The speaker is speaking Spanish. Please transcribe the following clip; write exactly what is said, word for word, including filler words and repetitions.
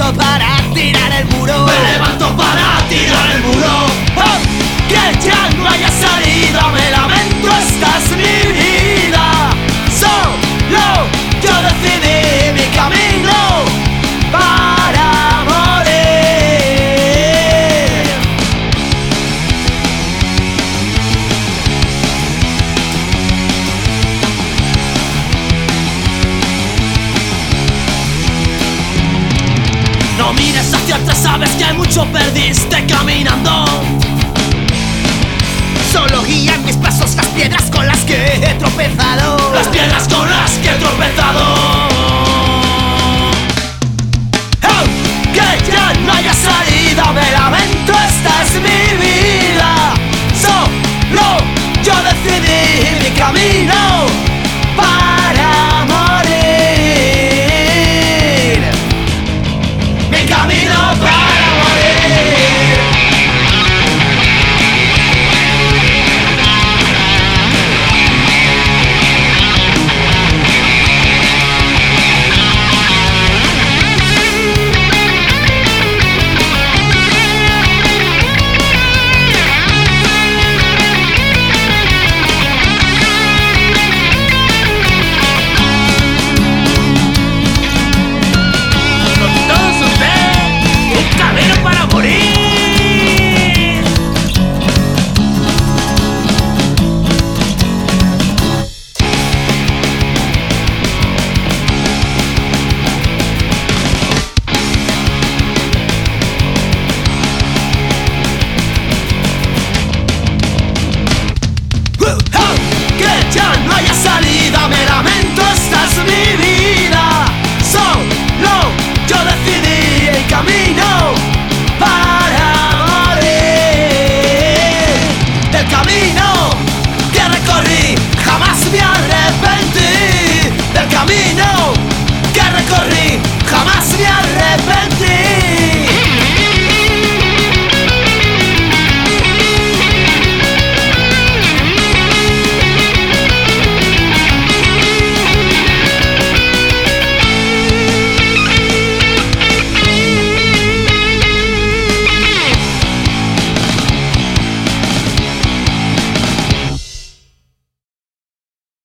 levanto para tirar el muro. Me levanto para tirar el muro. Oh, que ya no haya salida, me lamento, esta es mi vida. Solo yo decidí mi camino para morir. No mires hacia atrás, sabes que mucho perdiste caminando. Solo guían mis pasos las piedras con las que he tropezado. Las piedras con las que